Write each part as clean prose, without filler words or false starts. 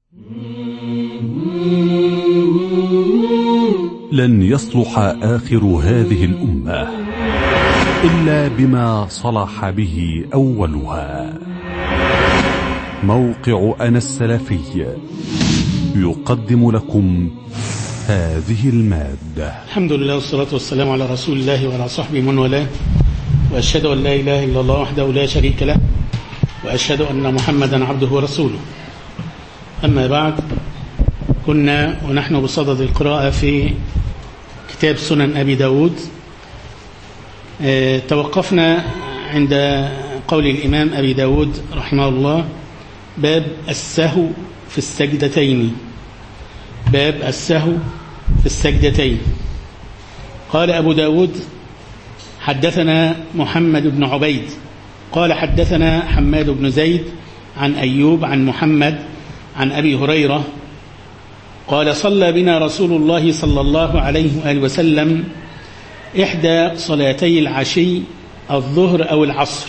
لن يصلح آخر هذه الأمة إلا بما صلح به أولها. موقع أنا السلفي يقدم لكم هذه المادة. الحمد لله والصلاة والسلام على رسول الله وعلى صحبه من والاه، وأشهد أن لا إله إلا الله وحده لا شريك له، وأشهد أن محمدا عبده ورسوله. أما بعد، كنا ونحن بصدد القراءة في كتاب سنن أبي داود. توقفنا عند قول الإمام أبي داود رحمه الله: باب السهو في السجدتين. باب السهو في السجدتين. قال أبو داود: حدثنا محمد بن عبيد قال حدثنا حماد بن زيد عن أيوب عن محمد عن أبي هريرة قال: صلى بنا رسول الله صلى الله عليه وآله وسلم إحدى صلاتي العشي، الظهر أو العصر.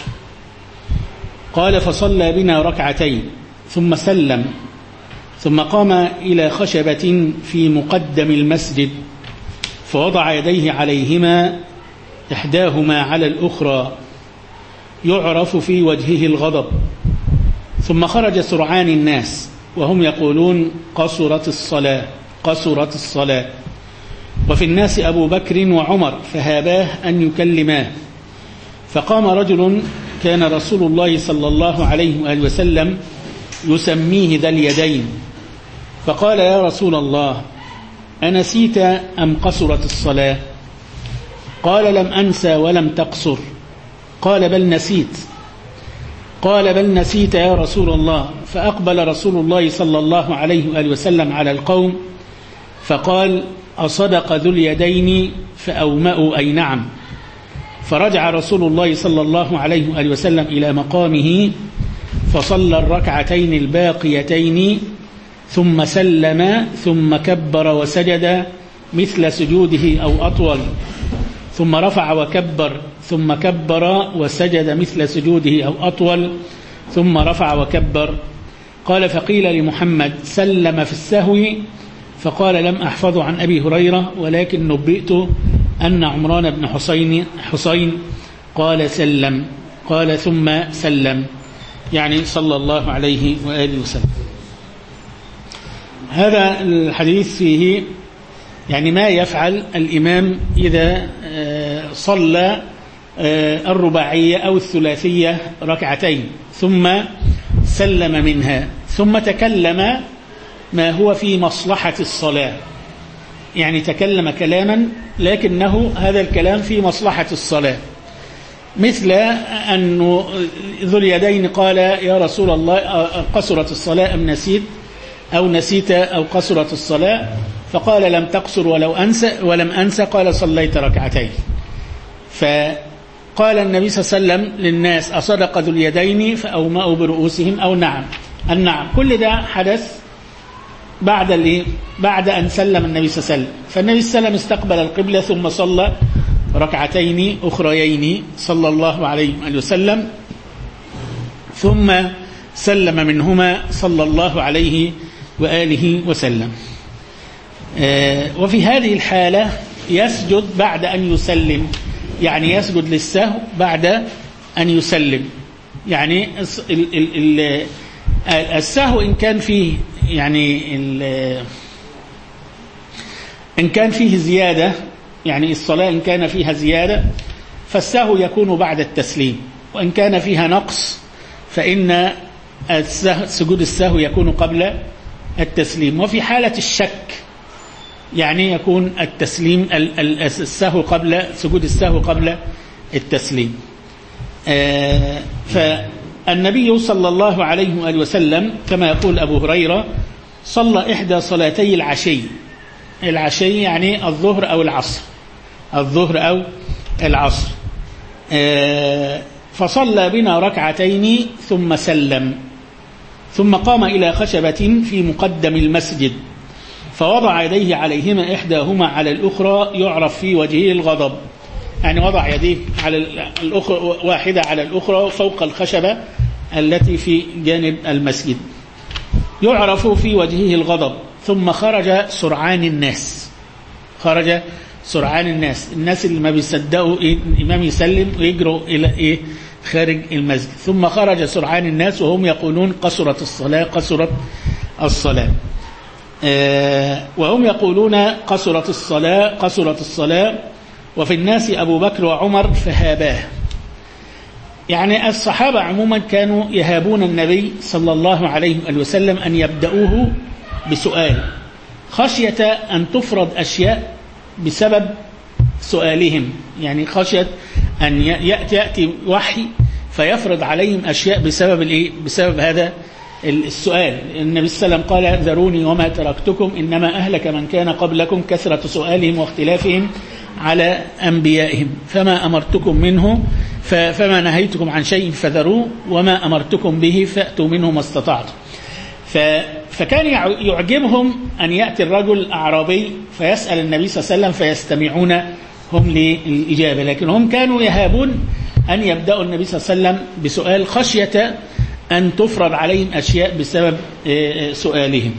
قال: فصلى بنا ركعتين ثم سلم، ثم قام إلى خشبة في مقدم المسجد فوضع يديه عليهما، إحداهما على الأخرى، يعرف في وجهه الغضب. ثم خرج سرعان الناس وهم يقولون: قصرت الصلاة قصرت الصلاة. وفي الناس أبو بكر وعمر فهاباه أن يكلماه. فقام رجل كان رسول الله صلى الله عليه وآله وسلم يسميه ذا اليدين، فقال: يا رسول الله، أنسيت أم قصرت الصلاة؟ قال: لم أنسى ولم تقصر. قال: بل نسيت. قال: بل نسيت يا رسول الله. فأقبل رسول الله صلى الله عليه وآله وسلم على القوم فقال: أصدق ذو اليدين؟ فأومأوا أي نعم. فرجع رسول الله صلى الله عليه وآله وسلم إلى مقامه فصلى الركعتين الباقيتين، ثم سلم، ثم كبر وسجد مثل سجوده أو أطول، ثم رفع وكبر، ثم كبر وسجد مثل سجوده أو أطول، ثم رفع وكبر. قال: فقيل لمحمد: سلم في السهو؟ فقال: لم أحفظه عن أبي هريرة، ولكن نبئت أن عمران بن حسين قال سلم. قال: ثم سلم، يعني صلى الله عليه وآله وسلم. هذا الحديث فيه يعني ما يفعل الإمام إذا صلى الرباعية أو الثلاثية ركعتين ثم سلم منها، ثم تكلم ما هو في مصلحة الصلاة. يعني تكلم كلاما لكنه هذا الكلام في مصلحة الصلاة، مثل أن ذو اليدين قال: يا رسول الله، قصرت الصلاة أم نسيت؟ أو نسيت أو قصرت الصلاة؟ فقال: لم تقصر ولم أنسى. قال: صليت ركعتين. فقال النبي صلى الله عليه وسلم للناس: أصدق ذو اليدين؟ فأومأوا برؤوسهم أو نعم. النعم. كل ده حدث بعد أن سلم النبي صلى الله عليه وسلم. فالنبي صلى الله عليه وسلم استقبل القبلة ثم صلى ركعتين أخريين صلى الله عليه وسلم، ثم سلم منهما صلى الله عليه وآله وسلم. وفي هذه الحالة يسجد بعد أن يسلم، يعني يسجد للسهو بعد أن يسلم. يعني السهو إن كان فيه إن كان فيه زيادة، يعني الصلاة إن كان فيها زيادة فالسهو يكون بعد التسليم، وإن كان فيها نقص فإن سجود السهو يكون قبل التسليم. وفي حالة الشك يعني يكون التسليم السهو قبل سجود السهو قبل التسليم. فالنبي صلى الله عليه وآله وسلم كما يقول أبو هريرة: صلى إحدى صلاتي العشي. العشي يعني الظهر أو العصر، الظهر أو العصر. فصلى بنا ركعتين ثم سلم، ثم قام إلى خشبة في مقدم المسجد فوضع يديه عليهما، إحداهما على الأخرى، يعرف في وجهه الغضب. يعني وضع يديه على الأخرى، واحدة على الأخرى فوق الخشبة التي في جانب المسجد. يعرف في وجهه الغضب، ثم خرج سرعان الناس. خرج سرعان الناس اللي ما بيصدقوا الإمام يسلم ويجروا إلى خارج المسجد. ثم خرج سرعان الناس وهم يقولون قصرت الصلاة قصرت الصلاة، وهم يقولون قصرت الصلاة قصرت الصلاة، وفي الناس أبو بكر وعمر فهاباه. يعني الصحابة عموما كانوا يهابون النبي صلى الله عليه وسلم أن يبدأوه بسؤال، خشية أن تفرض أشياء بسبب سؤالهم، يعني خشية أن يأتي وحي فيفرض عليهم أشياء بسبب هذا السؤال. النبي صلى الله عليه وسلم قال ذروني وما تركتكم إنما أهلك من كان قبلكم كثرة سؤالهم واختلافهم على أنبيائهم، فما أمرتكم منه فما نهيتكم عن شيء فذروه وما أمرتكم به فأتوا منه ما استطعتم. فكان يعجبهم أن يأتي الرجل أعرابي فيسأل النبي صلى الله عليه وسلم فيستمعون هم للإجابة، لكن هم كانوا يهابون أن يبدأوا النبي صلى الله عليه وسلم بسؤال خشية أن تفرض عليهم أشياء بسبب سؤالهم،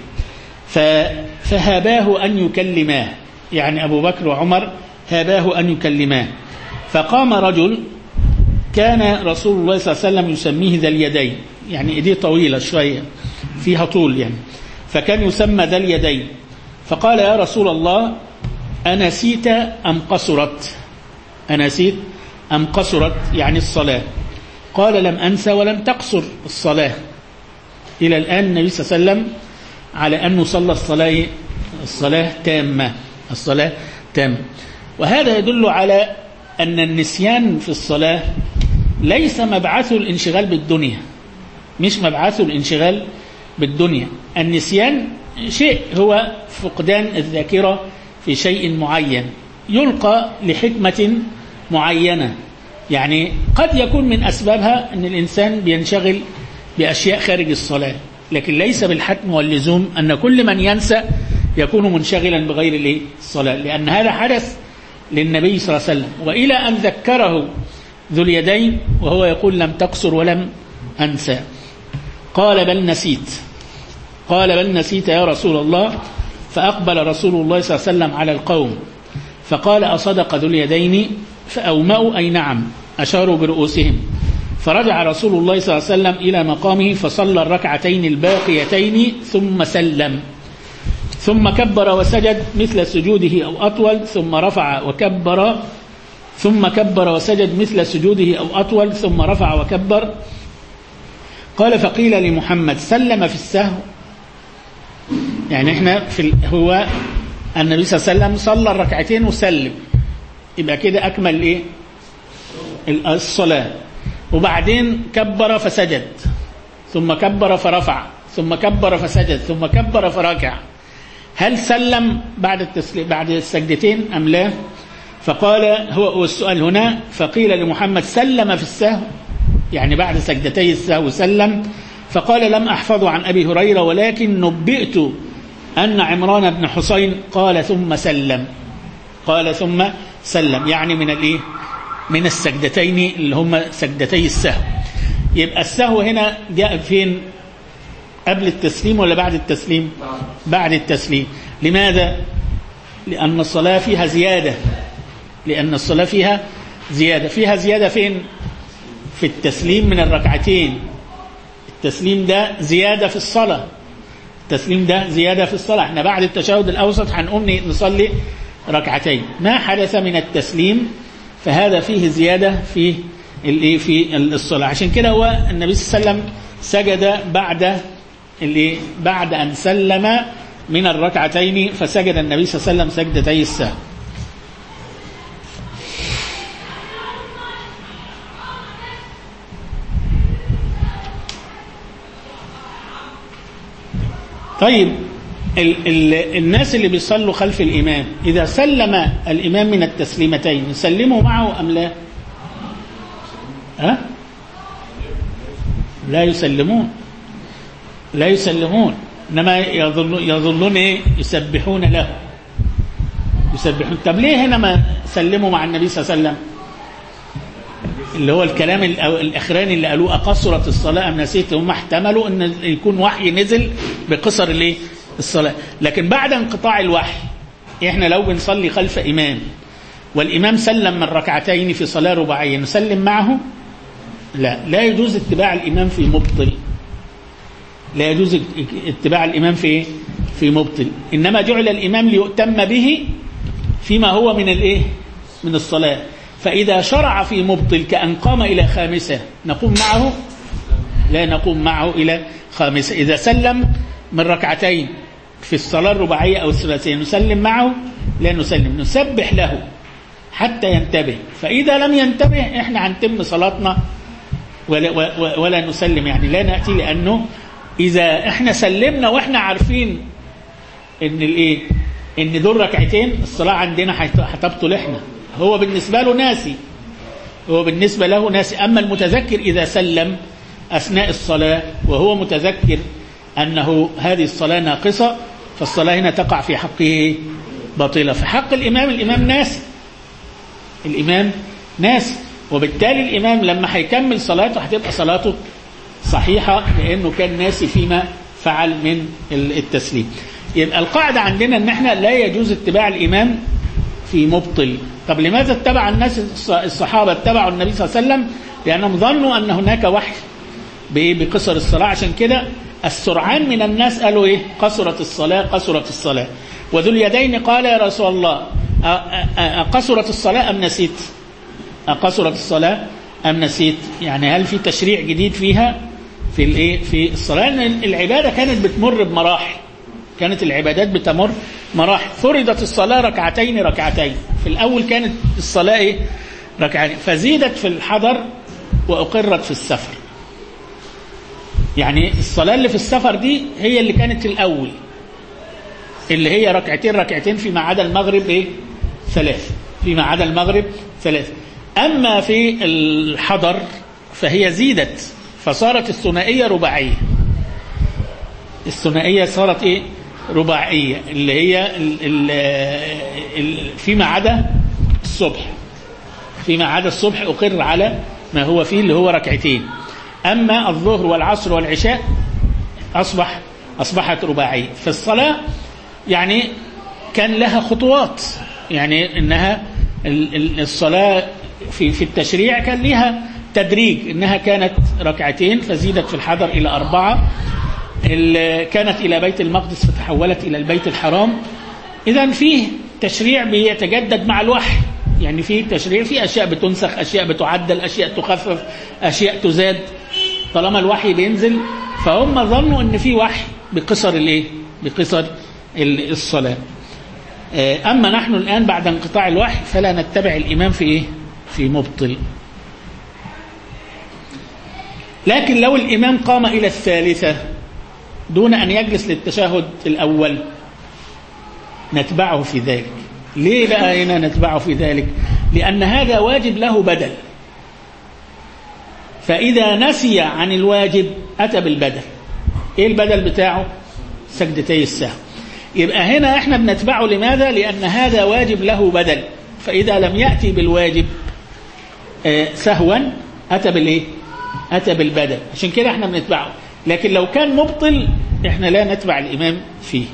فهاباه أن يكلماه، يعني أبو بكر وعمر هاباه أن يكلماه. فقام رجل كان رسول الله صلى الله عليه وسلم يسميه ذا اليدين، يعني إيديه طويلة شوية فيها طول يعني، فكان يسمى ذا اليدين. فقال يا رسول الله أنسيت أم قصرت؟ أنسيت أم قصرت يعني الصلاة؟ قال لم أنسى ولم تقصر الصلاة. إلى الآن النبي صلى الله عليه وسلم على أنه صلى الصلاة تامة، الصلاة تامة. وهذا يدل على أن النسيان في الصلاة ليس مبعثه الانشغال بالدنيا، مش مبعثه الانشغال بالدنيا. النسيان شيء هو فقدان الذاكرة في شيء معين يلقى لحكمة معينة، يعني قد يكون من أسبابها أن الإنسان بينشغل بأشياء خارج الصلاة، لكن ليس بالحتم واللزوم أن كل من ينسى يكون منشغلا بغير الصلاة، لأن هذا حدث للنبي صلى الله عليه وسلم. وإلى أن ذكره ذو اليدين وهو يقول لم تقصر ولم أنسى، قال بل نسيت، قال بل نسيت يا رسول الله. فأقبل رسول الله صلى الله عليه وسلم على القوم فقال أصدق ذو اليدين؟ فأومأوا أي نعم، أشاروا برؤوسهم. فرجع رسول الله صلى الله عليه وسلم إلى مقامه فصلى الركعتين الباقيتين ثم سلم، ثم كبر وسجد مثل سجوده أو أطول، ثم رفع وكبر، ثم كبر وسجد مثل سجوده أو أطول، ثم رفع وكبر. قال فقيل لمحمد سلم في السهو؟ يعني احنا هو النبي صلى الله عليه وسلم صلى الركعتين وسلم، يبقى كده أكمل الصلاة، وبعدين كبر فسجد، ثم كبر فرفع، ثم كبر فسجد، ثم كبر فركع. هل سلم بعد السجدتين أم لا؟ فقال هو السؤال هنا، فقيل لمحمد سلم في السهو؟ يعني بعد سجدتي السهو سلم. فقال لم أحفظ عن أبي هريرة ولكن نبئت أن عمران بن حسين قال ثم سلم، قال ثم سلم، يعني من السجدتين اللي هم سجدتي السهو. يبقى السهو هنا جاء فين؟ قبل التسليم ولا بعد التسليم؟ بعد التسليم. لماذا؟ لأن الصلاة فيها زيادة، لأن الصلاة فيها زيادة فين؟ في التسليم من الركعتين. التسليم ده زيادة في الصلاة، التسليم ده زيادة في الصلاة. احنا بعد التشهد الأوسط هنقوم نصلي ركعتين، ما حدث من التسليم فهذا فيه زيادة في الصلاة. عشان كده هو النبي صلى الله عليه وسلم سجد بعد أن سلم من الركعتين، فسجد النبي صلى الله عليه وسلم سجدتي السهو. طيب الناس اللي بيصلوا خلف الإمام إذا سلم الإمام من التسليمتين يسلموا معه أم لا؟ لا يسلمون، إنما يظلون يسبحون له، يسبحون. طب ليه هنا ما سلموا مع النبي صلى الله عليه وسلم؟ اللي هو الكلام الأخراني اللي قالوه أقصرت الصلاة أم نسيت، هم احتملوا أن يكون وحي نزل بقصر الايه الصلاة. لكن بعد انقطاع الوحي إحنا لو بنصلي خلف إمام والإمام سلم من ركعتين في صلاة رباعية نسلم معه؟ لا يجوز اتباع الإمام في مبطل، لا يجوز اتباع الإمام في مبطل، إنما جعل الإمام ليؤتم به فيما هو من الايه من الصلاة. فإذا شرع في مبطل كأن قام إلى خامسة نقوم معه؟ لا نقوم معه إلى خامسة. إذا سلم من ركعتين في الصلاة الرباعية أو الثلاثية نسلم معه؟ لا نسلم، نسبح له حتى ينتبه، فإذا لم ينتبه إحنا هنتم صلاتنا ولا نسلم، يعني لا نأتي، لأنه إذا إحنا سلمنا وإحنا عارفين إن دول ركعتين الصلاة عندنا هتبطل، إحنا هو بالنسبة له ناسي، أما المتذكر إذا سلم أثناء الصلاة وهو متذكر أنه هذه الصلاة ناقصة فالصلاة هنا تقع في حقه باطلة. في حق الإمام ناس، وبالتالي الإمام لما هيكمل صلاته هتبقى صلاته صحيحة لأنه كان ناسي فيما فعل من التسليم. يبقى القاعدة عندنا أن احنا لا يجوز اتباع الإمام في مبطل. طب لماذا اتبع الناس الصحابة اتبعوا النبي صلى الله عليه وسلم؟ لأنهم ظنوا أن هناك وحي بقصر الصلاة، عشان كده السرعان من الناس قالوا إيه؟ قصرت الصلاة. وذو اليدين قال يا رسول الله أقصرت الصلاة أم نسيت؟ يعني هل في تشريع جديد فيها في الصلاة؟ العبادة كانت بتمر بمراحل، كانت العبادات بتمر مراحل. فرضت الصلاة ركعتين، في الأول كانت الصلاة ركعتين، فزيدت في الحضر وأقرت في السفر. يعني الصلاة اللي في السفر دي هي اللي كانت الأول، اللي هي ركعتين فيما عدا المغرب 3. أما في الحضر فهي زيدت فصارت الثنائية رباعية. الثنائية صارت رباعية، اللي هي فيما عدا الصبح أقر على ما هو فيه اللي هو ركعتين. أما الظهر والعصر والعشاء أصبحت رباعية. في الصلاة يعني كان لها خطوات، يعني إنها الصلاة في التشريع كان لها تدريج، إنها كانت ركعتين فزيدت في الحضر إلى 4، كانت إلى بيت المقدس فتحولت إلى البيت الحرام. إذن فيه تشريع بيتجدد مع الوحي، يعني فيه تشريع، فيه أشياء بتنسخ، أشياء بتعدل، أشياء تخفف، أشياء تزاد طالما الوحي بينزل. فهم ظنوا أن فيه وحي بقصر الصلاة. أما نحن الآن بعد انقطاع الوحي فلا نتبع الإمام في مبطل. لكن لو الإمام قام إلى الثالثة دون أن يجلس للتشهد الأول نتبعه في ذلك. ليه بقى هنا نتبعه في ذلك؟ لأن هذا واجب له بدل، فإذا نسي عن الواجب أتى بالبدل. إيه البدل بتاعه؟ سجدتي السهو. يبقى هنا احنا بنتبعه لماذا؟ لأن هذا واجب له بدل، فإذا لم يأتي بالواجب سهوا أتى بالبدل، عشان كده احنا بنتبعه. لكن لو كان مبطل احنا لا نتبع الإمام فيه.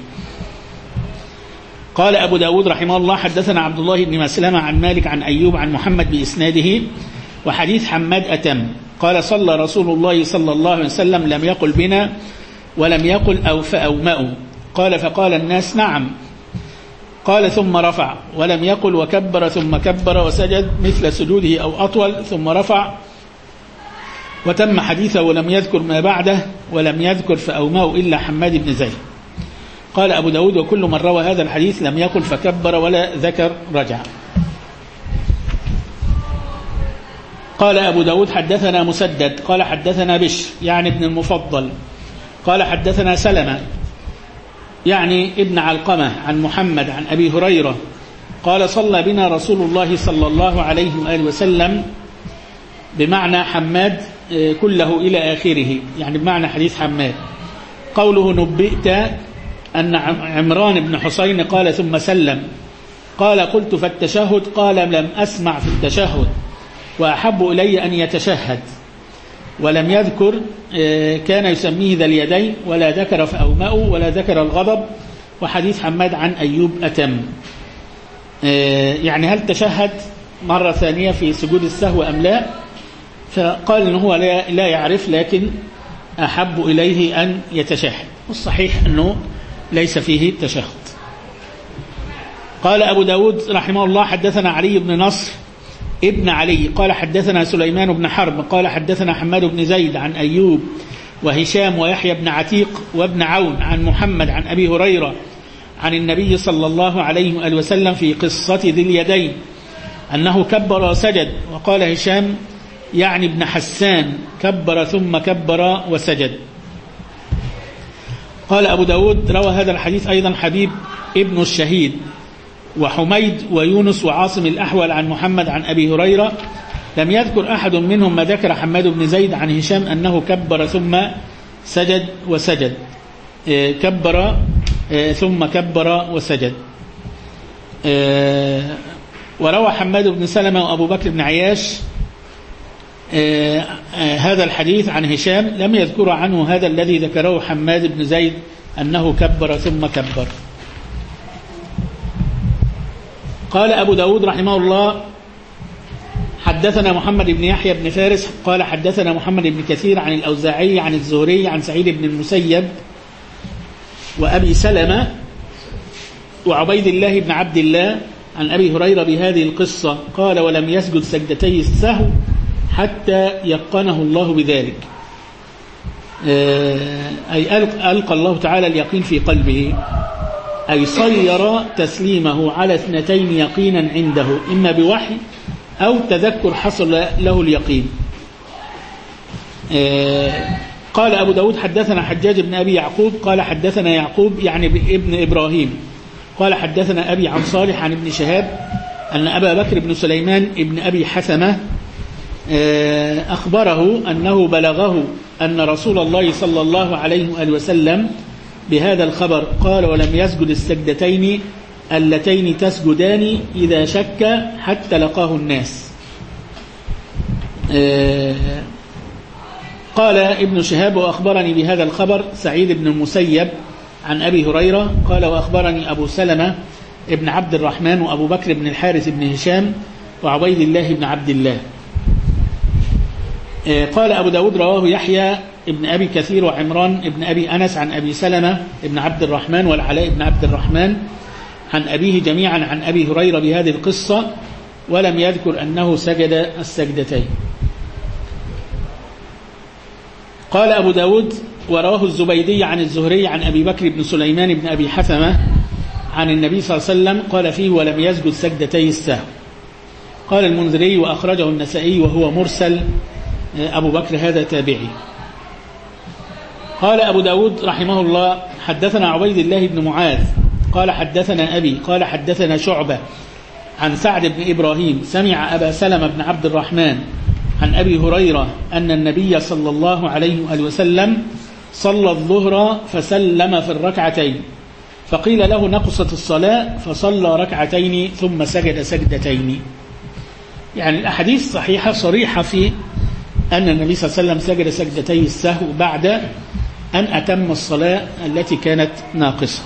قال أبو داود رحمه الله حدثنا عبد الله بن مسلمة عن مالك عن أيوب عن محمد بإسناده، وحديث حماد أتم. قال صلى رسول الله صلى الله عليه وسلم لم يقل بنا ولم يقل أو فأومأوا. قال فقال الناس نعم. قال ثم رفع ولم يقل وكبر ثم كبر وسجد مثل سجوده أو أطول ثم رفع وتم حديثه ولم يذكر ما بعده ولم يذكر فأومأوا إلا حماد بن زيد. قال أبو داود وكل من روى هذا الحديث لم يقل فكبر ولا ذكر رجع. قال أبو داود حدثنا مسدد قال حدثنا بشر يعني ابن المفضل قال حدثنا سلمة يعني ابن علقمة عن محمد عن أبي هريرة قال صلى بنا رسول الله صلى الله عليه وآله وسلم، بمعنى حماد كله إلى آخره، يعني بمعنى حديث حماد. قوله نبئت أن عمران بن حسين قال ثم سلم. قال قلت فالتشهد؟ قال لم أسمع في التشهد. وأحب إلي أن يتشهد، ولم يذكر كان يسميه ذا اليدين ولا ذكر فأومأه ولا ذكر الغضب. وحديث حماد عن أيوب أتم. يعني هل تشهد مرة ثانية في سجود السهو أم لا؟ فقال إنه هو لا يعرف، لكن أحب إليه أن يتشهد، والصحيح أنه ليس فيه تشهد. قال أبو داود رحمه الله حدثنا علي بن نصر ابن علي قال حدثنا سليمان بن حرب قال حدثنا حماد بن زيد عن أيوب وهشام ويحيى بن عتيق وابن عون عن محمد عن أبي هريرة عن النبي صلى الله عليه وآله وسلم في قصة ذي اليدين أنه كبر وسجد. وقال هشام يعني ابن حسان كبر ثم كبر وسجد. قال أبو داود روى هذا الحديث أيضا حبيب ابن الشهيد وحميد ويونس وعاصم الأحول عن محمد عن أبي هريرة، لم يذكر أحد منهم ما ذكر حماد بن زيد عن هشام أنه كبر ثم سجد وسجد. كبر ثم كبر وسجد. وروى حماد بن سلمة وأبو بكر بن عياش هذا الحديث عن هشام، لم يذكر عنه هذا الذي ذكره حماد بن زيد أنه كبر ثم كبر. قال أبو داود رحمه الله حدثنا محمد بن يحيى بن فارس قال حدثنا محمد بن كثير عن الأوزاعي عن الزهري عن سعيد بن المسيب وأبي سلمة وعبيد الله بن عبد الله عن أبي هريرة بهذه القصة. قال ولم يسجد سجدتي السهو حتى يقنه الله بذلك، أي ألقى الله تعالى اليقين في قلبه، أي صير تسليمه على اثنتين يقينا عنده، إما بوحي أو تذكر حصل له اليقين. قال أبو داود حدثنا حجاج بن أبي يعقوب قال حدثنا يعقوب يعني ابن إبراهيم قال حدثنا أبي عن صالح عن ابن شهاب أن أبا بكر بن سليمان ابن أبي حثمة أخبره أنه بلغه أن رسول الله صلى الله عليه وآله وسلم بهذا الخبر قال ولم يسجد السجدتين اللتين تسجدان إذا شك حتى لقاه الناس. قال ابن شهاب وأخبرني بهذا الخبر سعيد بن المسيب عن أبي هريرة قال وأخبرني أبو سلمة ابن عبد الرحمن وأبو بكر بن الحارث بن هشام وعبيد الله بن عبد الله. قال أبو داود رواه يحيى ابن أبي كثير وعمران ابن أبي أنس عن أبي سلمة ابن عبد الرحمن والعلاء بن عبد الرحمن عن أبيه جميعا عن أبي هريرة بهذه القصة، ولم يذكر أنه سجد السجدتين. قال أبو داود ورواه الزبيدي عن الزهري عن أبي بكر بن سليمان بن أبي حثمة عن النبي صلى الله عليه وسلم قال فيه ولم يسجد سجدتي السهو. قال المنذري وأخرجه النسائي وهو مرسل، أبو بكر هذا تابعي. قال أبو داود رحمه الله حدثنا عبيد الله بن معاذ قال حدثنا أبي قال حدثنا شعبة عن سعد بن إبراهيم سمع أبا سلمة بن عبد الرحمن عن أبي هريرة أن النبي صلى الله عليه وآله وسلم صلى الظهر فسلم في الركعتين، فقيل له نقصت الصلاة فصلى ركعتين ثم سجد سجدتين. يعني الأحاديث صحيحة صريحة في أن النبي صلى الله عليه وسلم سجد سجدتي السهو بعد أن أتم الصلاة التي كانت ناقصة.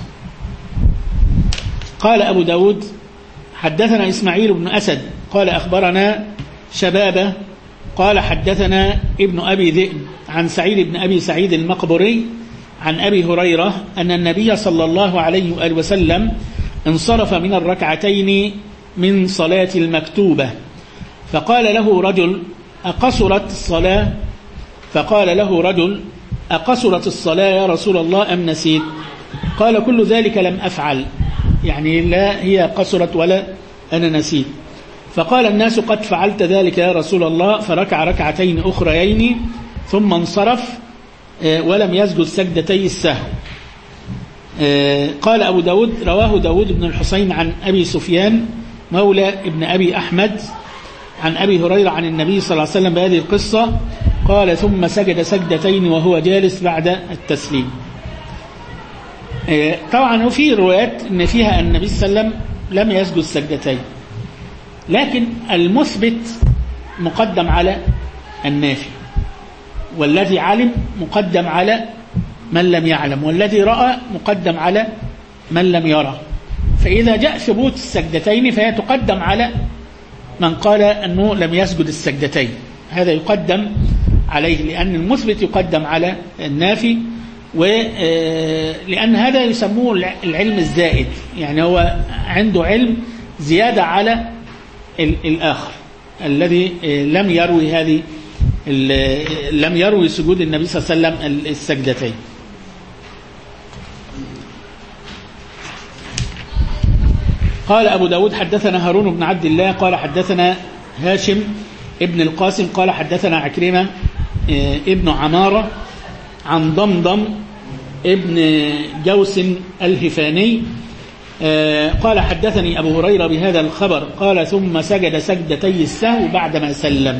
قال أبو داود حدثنا إسماعيل بن أسد قال أخبرنا شبابة قال حدثنا ابن أبي ذئب عن سعيد بن أبي سعيد المقبري عن أبي هريرة أن النبي صلى الله عليه وآله وسلم انصرف من الركعتين من صلاة المكتوبة، فقال له رجل أقصرت الصلاة؟ فقال له رجل أقصرت الصلاة يا رسول الله أم نسيت؟ قال كل ذلك لم أفعل، يعني لا هي قصرت ولا أنا نسيت. فقال الناس قد فعلت ذلك يا رسول الله، فركع ركعتين أخريين ثم انصرف ولم يسجد سجدتي السهو. قال أبو داود رواه داود بن الحسين عن أبي سفيان مولى ابن أبي أحمد عن أبي هريرة عن النبي صلى الله عليه وسلم بهذه القصة قال ثم سجد سجدتين وهو جالس بعد التسليم. طبعا وفي روايات ان فيها النبي صلى الله عليه وسلم لم يسجد سجدتين، لكن المثبت مقدم على النافي، والذي علم مقدم على من لم يعلم، والذي رأى مقدم على من لم يرى. فإذا جاء ثبوت السجدتين فهي تقدم على من قال أنه لم يسجد السجدتين، هذا يقدم عليه، لأن المثبت يقدم على النافي، ولأن هذا يسموه العلم الزائد، يعني هو عنده علم زيادة على الآخر الذي لم يروي سجود النبي صلى الله عليه وسلم السجدتين. قال أبو داود حدثنا هارون بن عبد الله قال حدثنا هاشم ابن القاسم قال حدثنا عكرمة ابن عمارة عن ضمضم ابن جوس الهفاني قال حدثني أبو هريرة بهذا الخبر قال ثم سجد سجدتي السهو بعدما سلم.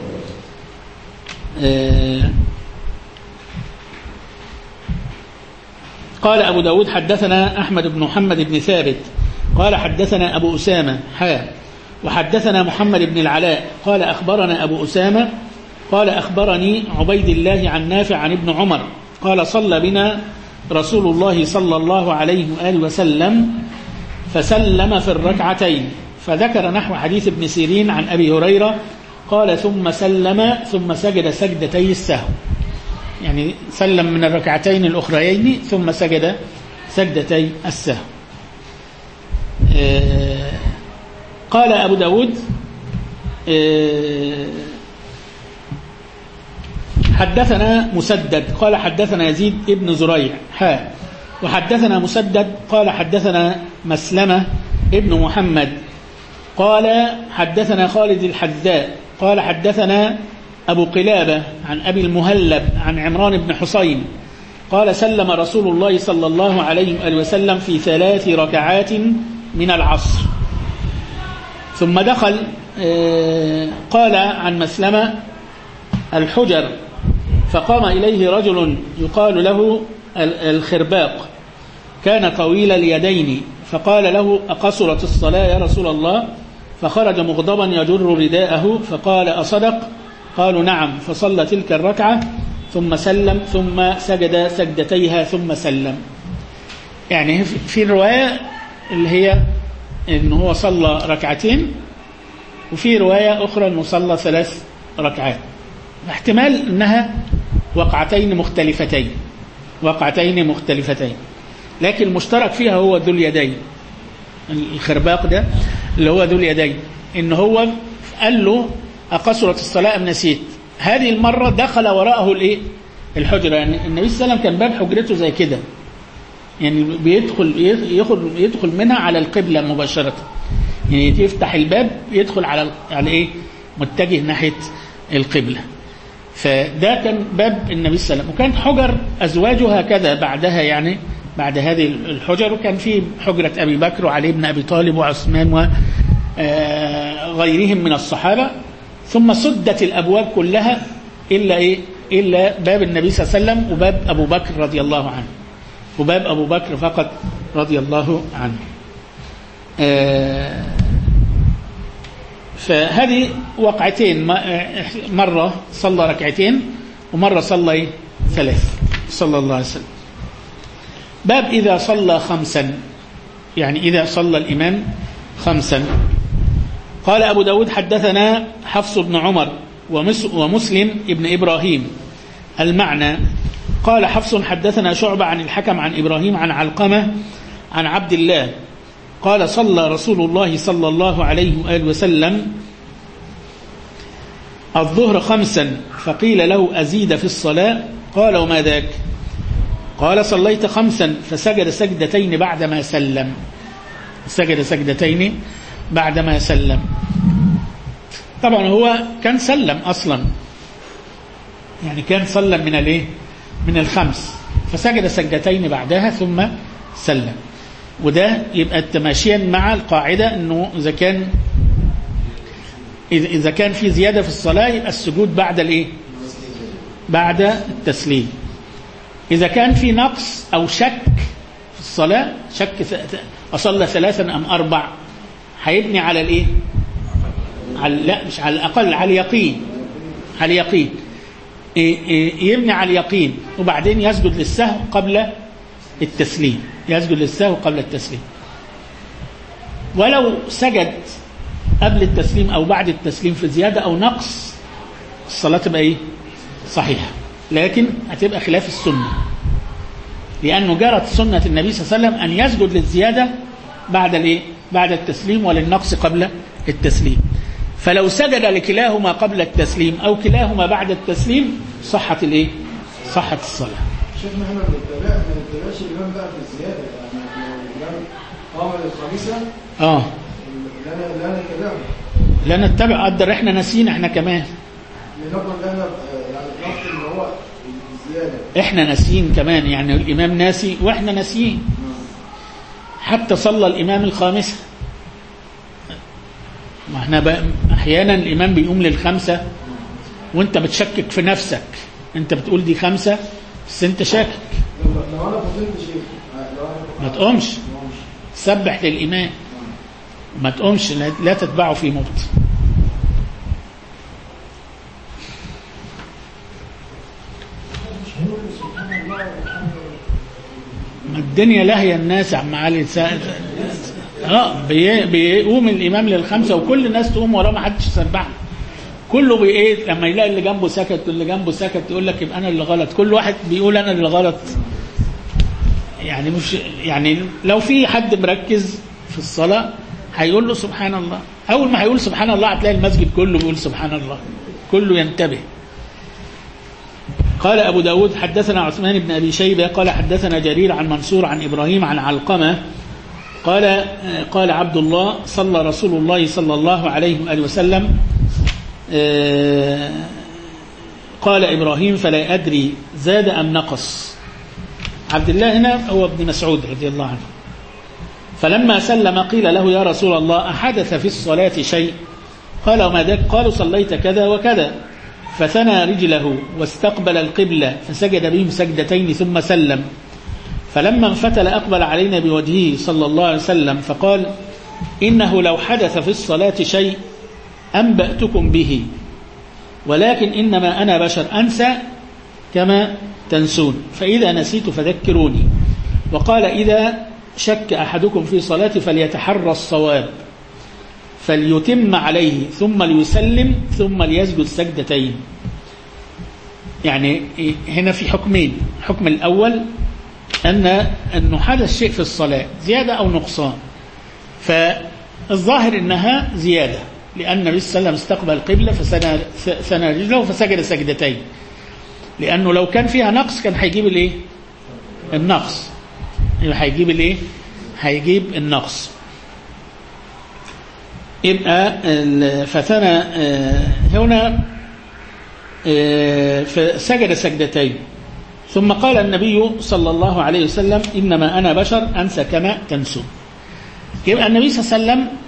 قال أبو داود حدثنا أحمد بن محمد بن ثابت قال حدثنا أبو أسامة وحدثنا محمد بن العلاء قال أخبرنا أبو أسامة قال أخبرني عبيد الله عن نافع عن ابن عمر قال صلى بنا رسول الله صلى الله عليه وآله وسلم فسلم في الركعتين، فذكر نحو حديث ابن سيرين عن أبي هريرة قال ثم سلم ثم سجد سجدتي السهو، يعني سلم من الركعتين الأخريين ثم سجد سجدتي السهو. قال أبو داود حدثنا مسدد قال حدثنا يزيد ابن زريع وحدثنا مسدد قال حدثنا مسلمة ابن محمد قال حدثنا خالد الحذاء قال حدثنا أبو قلابة عن أبي المهلب عن عمران بن حسين قال سلم رسول الله صلى الله عليه وآله وسلم في 3 ركعات من العصر ثم دخل. قال عن مسلمة الحجر فقام إليه رجل يقال له الخرباق كان طويل اليدين فقال له أقصرت الصلاة يا رسول الله؟ فخرج مغضبا يجر رداءه فقال أصدق؟ قالوا نعم، فصلى تلك الركعة ثم سلم ثم سجد سجدتيها ثم سلم. يعني في الرواية اللي هي إنه هو صلى ركعتين، وفي رواية أخرى إنه صلى 3 ركعات، احتمال إنها وقعتين مختلفتين، لكن المشترك فيها هو ذو اليدين. الخرباق ده اللي هو ذو اليدين، إن هو قال له أقصرت الصلاة أم نسيت؟ هذه المرة دخل وراءه الحجرة، يعني النبي صلى الله عليه وسلم كان باب حجرته زي كده، يعني يدخل منها على القبلة مباشرة، يعني يفتح الباب يدخل على متجه ناحية القبلة. فده كان باب النبي صلى الله عليه وسلم، وكانت حجر أزواجه هكذا بعدها، يعني بعد هذه الحجر، وكان في حجرة أبي بكر وعلي بن أبي طالب وعثمان وغيرهم من الصحابة، ثم سدت الأبواب كلها إلا باب النبي صلى الله عليه وسلم وباب أبو بكر رضي الله عنه، وباب أبو بكر فقط رضي الله عنه. فهذه وقعتين، مرة صلى ركعتين ومرة صلى 3 صلى الله عليه وسلم. باب إذا صلى 5، يعني إذا صلى الإمام 5. قال أبو داود حدثنا حفص بن عمر ومسلم ابن إبراهيم المعنى. قال حفص حدثنا شعبة عن الحكم عن إبراهيم عن علقمة عن عبد الله قال صلى رسول الله صلى الله عليه وآله وسلم الظهر 5 فقيل له أزيد في الصلاة؟ قال وما ذاك؟ قال صليت 5 فسجد سجدتين بعدما سلم. طبعا هو كان سلم أصلا، يعني كان سلم من 5 فسجد سجدتين بعدها ثم سلم. وده يبقى تماشيا مع القاعدة أنه إذا كان في زيادة في الصلاة يبقى السجود بعد التسليم. إذا كان في نقص أو شك في الصلاة، شك أصلى 3 أم 4، هيبني على لا مش على الأقل، على اليقين، على اليقين، يبني على اليقين وبعدين يسجد للسهو قبل التسليم، يسجد للسهو قبل التسليم. ولو سجد قبل التسليم أو بعد التسليم في زيادة أو نقص، الصلاة تبقى إيه؟ صحيحة، لكن هتبقى خلاف السنة، لأنه جرت سنة النبي صلى الله عليه وسلم أن يسجد للزيادة بعد الإيه؟ بعد التسليم، وللنقص قبل التسليم. فلو سجد لكلاهما قبل التسليم أو كلاهما بعد التسليم صحت الإيه؟ صحت الصلاة. شيخنا احنا ما نتبعش الإمام بقى في الزيادة، يعني لو الإمام قام للخميسة لا نتبع، قدر احنا نسينا احنا كمان، لنقل لنا يعني النقص اللي هو الزيادة، احنا ناسيين كمان، يعني الإمام ناسي واحنا ناسيين. حتى صلى الإمام الخامسة، ما احنا احيانا الإمام بيقوم للخمسة وانت بتشكك في نفسك، انت بتقول دي خمسة بس انت شاكك. لو انا فضلت شيء ما تقومش، سبح للإمام، ما تقومش، لا تتبعه في موت. الدنيا لاهيه الناس عم علي بيقوم الإمام للخمسة وكل الناس تقوم وراه، ما حدش يسبحه، كله بإيه؟ لما يلاقي اللي جنبه سكت واللي جنبه سكت يقول لك يبقى أنا اللي غلط، كل واحد بيقول أنا اللي غلط. يعني مش يعني لو في حد مركز في الصلاة هيقول له سبحان الله، أول ما هيقول سبحان الله هتلاقي المسجد كله بيقول سبحان الله، كله ينتبه. قال أبو داود حدثنا عثمان بن أبي شيبة قال حدثنا جرير عن منصور عن إبراهيم عن علقمة قال عبد الله صلى رسول الله صلى الله عليه وآله وسلم، قال إبراهيم فلا أدري زاد أم نقص. عبد الله هنا هو ابن مسعود رضي الله عنه. فلما سلم قيل له يا رسول الله أحدث في الصلاة شيء؟ قال وما ذاك؟ قالوا صليت كذا وكذا. فثنى رجله واستقبل القبلة فسجد بهم سجدتين ثم سلم. فلما انفتل أقبل علينا بوجهه صلى الله عليه وسلم فقال إنه لو حدث في الصلاة شيء أنبأتكم به، ولكن إنما أنا بشر أنسى كما تنسون، فإذا نسيت فذكروني. وقال إذا شك أحدكم في صلاة فليتحرى الصواب فليتم عليه ثم ليسلم ثم ليسجد سجدتين. يعني هنا في حكمين، الحكم الأول أنه حدث شيء في الصلاة زيادة أو نقصان، فالظاهر أنها زيادة لأن النبي صلى الله عليه وسلم استقبل القبلة فثنى رجله فسجد سجدتين، لأنه لو كان فيها نقص كان هيجيب الايه؟ النقص، هيجيب الايه؟ هيجيب النقص. يبقى فثنى هنا فسجد سجدتين. ثم قال النبي صلى الله عليه وسلم إنما أنا بشر أنسى كما تنسون. يبقى النبي صلى الله عليه وسلم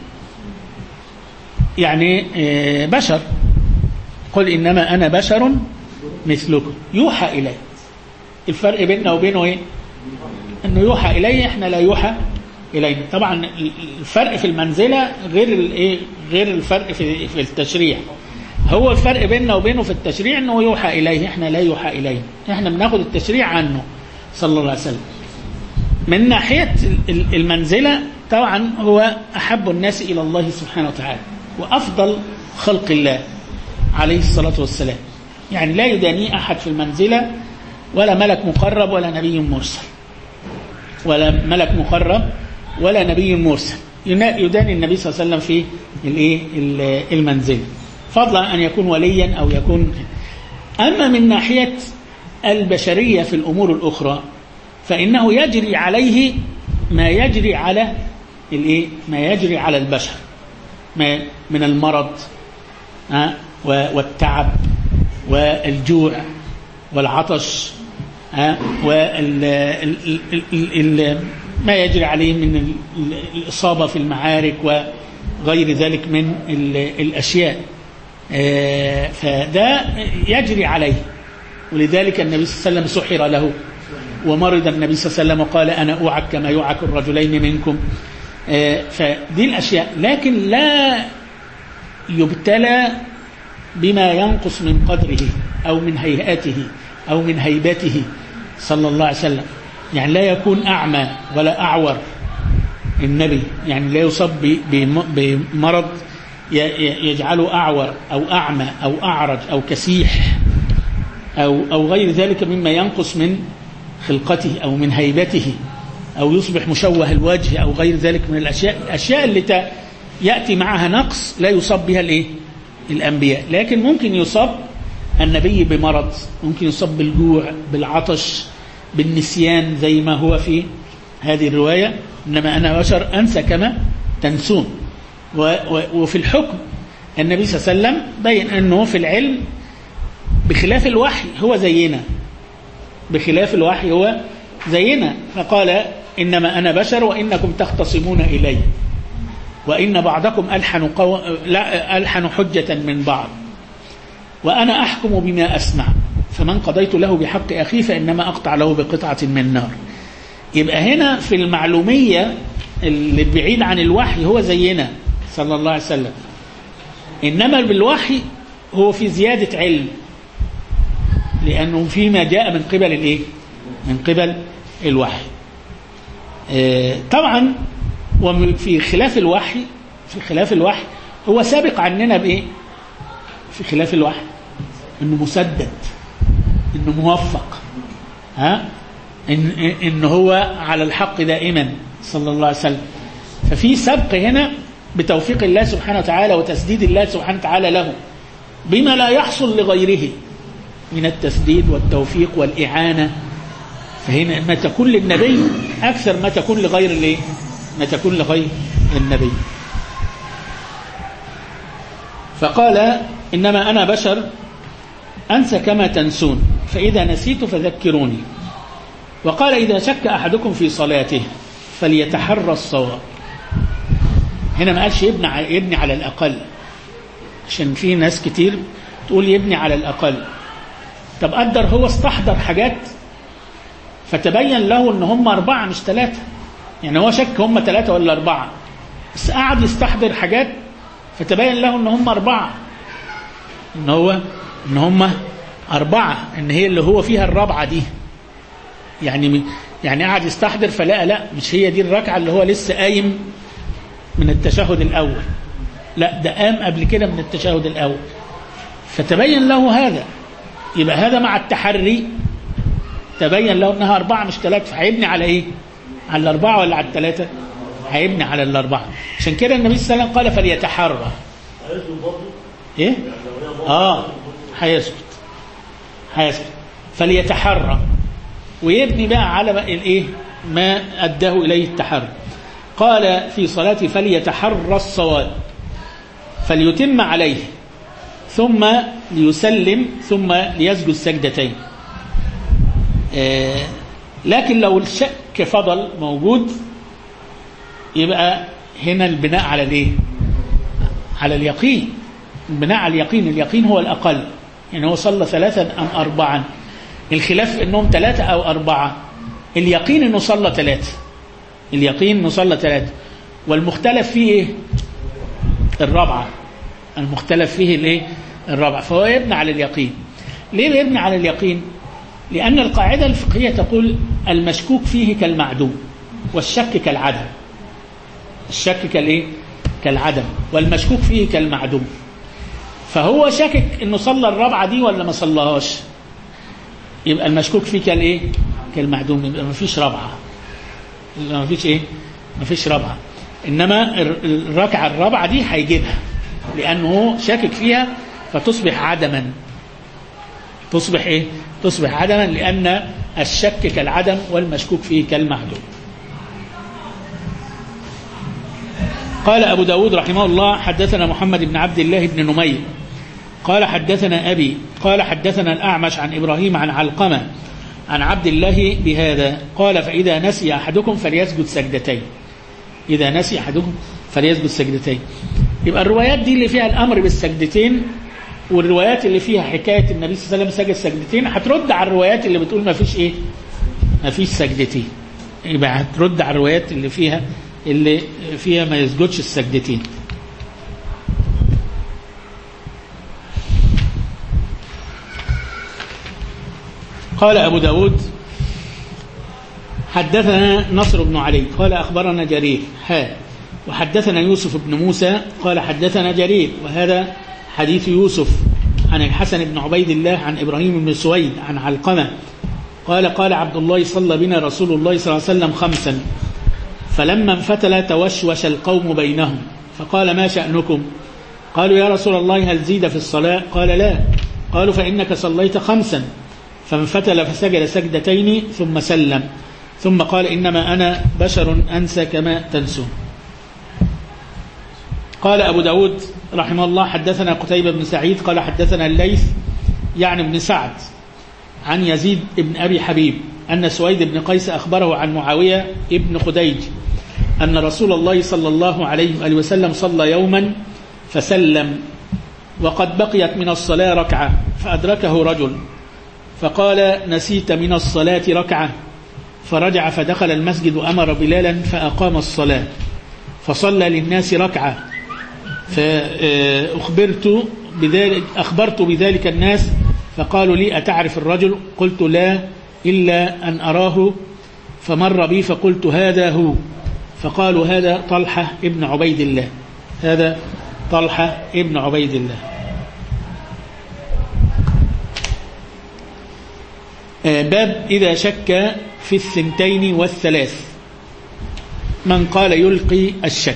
يعني بشر، قل إنما أنا بشر مثلكم يوحى إلي. الفرق بيننا وبينه إيه؟ أنه يوحى إلي، إحنا لا يوحى إلينا. طبعا الفرق في المنزلة غير الفرق في التشريع. هو الفرق بيننا وبينه في التشريع أنه يوحى إليه، إحنا لا يوحى إلينا، إحنا بناخد التشريع عنه صلى الله عليه وسلم. من ناحية المنزلة طبعا هو أحب الناس إلى الله سبحانه وتعالى وأفضل خلق الله عليه الصلاة والسلام، يعني لا يداني أحد في المنزلة، ولا ملك مقرب ولا نبي مرسل، ولا ملك مقرب ولا نبي مرسل يداني النبي صلى الله عليه وسلم في المنزل، فضلا أن يكون وليا أو يكون. أما من ناحية البشرية في الأمور الأخرى فإنه يجري عليه ما يجري على ما يجري على البشر من المرض والتعب والجوع والعطش ما يجري عليه من الإصابة في المعارك وغير ذلك من الأشياء، فده يجري عليه. ولذلك النبي صلى الله عليه وسلم سحر له ومرض النبي صلى الله عليه وسلم وقال أنا أوعك كما يوعك الرجلين منكم. فدي الأشياء، لكن يبتلى بما ينقص من قدره أو من هيئته أو من هيبته صلى الله عليه وسلم. يعني لا يكون أعمى ولا أعور النبي، يعني لا يصاب بمرض يجعله أعور أو أعمى أو أعرج أو كسيح أو غير ذلك مما ينقص من خلقته أو من هيبته، أو يصبح مشوه الوجه أو غير ذلك من الأشياء اللي يأتي معها نقص لا يصاب بها الأنبياء. لكن ممكن يصاب النبي بمرض، ممكن يصاب بالجوع، بالعطش، بالنسيان زي ما هو في هذه الرواية، إنما أنا بشر أنسى كما تنسون. وفي الحكم النبي صلى الله عليه وسلم بين أنه في العلم بخلاف الوحي هو زينا، بخلاف الوحي هو زينا، فقال إنما أنا بشر وإنكم تختصمون إلي وإن بعضكم ألحن حجة من بعض وأنا أحكم بما أسمع فمن قضيت له بحق أخيه فإنما أقطع له بقطعة من نار. يبقى هنا في المعلومية اللي بعيد عن الوحي هو زينا صلى الله عليه وسلم، إنما بالوحي هو في زيادة علم، لأنه فيما جاء من قبل الإيه؟ من قبل الوحي. طبعا وفي خلاف الوحي، في خلاف الوحي هو سابق عننا بإيه؟ في خلاف الوحي إنه مسدد، إنه موفق، إنه هو على الحق دائما صلى الله عليه وسلم. ففي سبق هنا بتوفيق الله سبحانه وتعالى وتسديد الله سبحانه وتعالى له بما لا يحصل لغيره من التسديد والتوفيق والإعانة. فهنا ما تكون للنبي أكثر ما تكون لغير ما تكون لغير النبي. فقال إنما أنا بشر أنسى كما تنسون فإذا نسيت فذكروني. وقال إذا شك أحدكم في صلاته فليتحرى الصواب. هنا ما قالش يبني على الأقل، عشان في ناس كتير تقول يبني على الأقل. طب قدر هو استحضر حاجات فتبين له ان هم 4 مش 3، يعني هو شك هم 3 ولا 4، بس قعد يستحضر حاجات فتبين له ان هم 4، ان هم 4، ان هي اللي هو فيها الرابعة دي. يعني قعد يستحضر فلقى لا مش هي دي الركعة اللي هو لسه قايم من التشهد الأول، لا ده قام قبل كده من التشهد الأول، فتبين له هذا. يبقى هذا مع التحري تبين له انها 4 مش 3، فهيبني على ايه؟ على 4 ولا على 3؟ هيبني على 4. عشان كده النبي صلى الله عليه وسلم قال فليتحرى. ايه؟ هيسكت فليتحرى ويبني بقى على الايه ما اداه اليه التحري. قال في صلاته فليتحرى الصواب فليتم عليه ثم ليسلم ثم ليسجد سجدتين. لكن لو الشك فضل موجود يبقى هنا البناء على الايه؟ على اليقين. البناء على اليقين هو الأقل، يعني هو صلى 3 أم 4. الخلاف انهم 3 أو 4. اليقين انه صلى 3، اليقين انه صلى 3، والمختلف فيه ايه؟ الرابعة. المختلف فيه الايه؟ الرابعة. فهو يبنى على اليقين. ليه يبنى على اليقين؟ لأن القاعدة الفقهية تقول المشكوك فيه كالمعدوم والشك كالعدم. الشك كالايه؟ كالعدم، والمشكوك فيه كالمعدوم. فهو شكك انه صلى الرابعة دي ولا ما صلىهاش، يبقى المشكوك فيه كالايه؟ كالمعدوم، يبقى ما فيش رابعة، يبقى ما فيش ايه؟ ما فيش رابعة. انما الركعة الرابعة دي هيجيبها لانه شاكك فيها فتصبح عدما. تصبح ايه؟ تصبح عدما، لان الشك كالعدم والمشكوك فيه كالمعدوم. قال أبو داود رحمه الله حدثنا محمد بن عبد الله بن نمير قال حدثنا أبي قال حدثنا الأعمش عن إبراهيم عن علقمة عن عبد الله بهذا قال فإذا نسي أحدكم فليسجد سجدتين. إذا نسي أحدكم فليسجد سجدتين. يبقى الروايات دي اللي فيها الأمر بالسجدتين والروايات اللي فيها حكاية النبي صلى الله عليه وسلم سجد سجدتين هترد على الروايات اللي بتقول ما فيش ايه؟ ما فيش سجدتين. يبقى هترد على الروايات اللي فيها ما يسجدش السجدتين. قال أبو داود حدثنا نصر بن علي قال أخبرنا جرير وحدثنا يوسف بن موسى قال حدثنا جرير، وهذا حديث يوسف عن الحسن بن عبيد الله عن إبراهيم بن سويد عن علقمة قال عبد الله صلى بنا رسول الله صلى الله عليه وسلم 5 فلما انفتل توشوش القوم بينهم فقال ما شأنكم؟ قالوا يا رسول الله هل زيد في الصلاة؟ قال لا. قالوا فإنك صليت 5 فانفتل فسجد سجدتين ثم سلم ثم قال إنما أنا بشر أنسى كما تنسون. قال أبو داود رحمه الله حدثنا قتيبة بن سعيد قال حدثنا الليث يعني بن سعد عن يزيد بن أبي حبيب أن سويد بن قيس أخبره عن معاوية ابن خديج أن رسول الله صلى الله عليه وآله وسلم صلى يوما فسلم وقد بقيت من الصلاة ركعة فأدركه رجل فقال نسيت من الصلاة ركعة، فرجع فدخل المسجد وأمر بلالا فأقام الصلاة فصلى للناس ركعة، فأخبرت بذلك الناس فقالوا لي أتعرف الرجل؟ قلت لا إلا أن أراه، فمر بي فقلت هذا هو، فقالوا هذا طلحة ابن عبيد الله، هذا طلحة ابن عبيد الله. باب إذا شك في 2 و3 من قال يلقي الشك.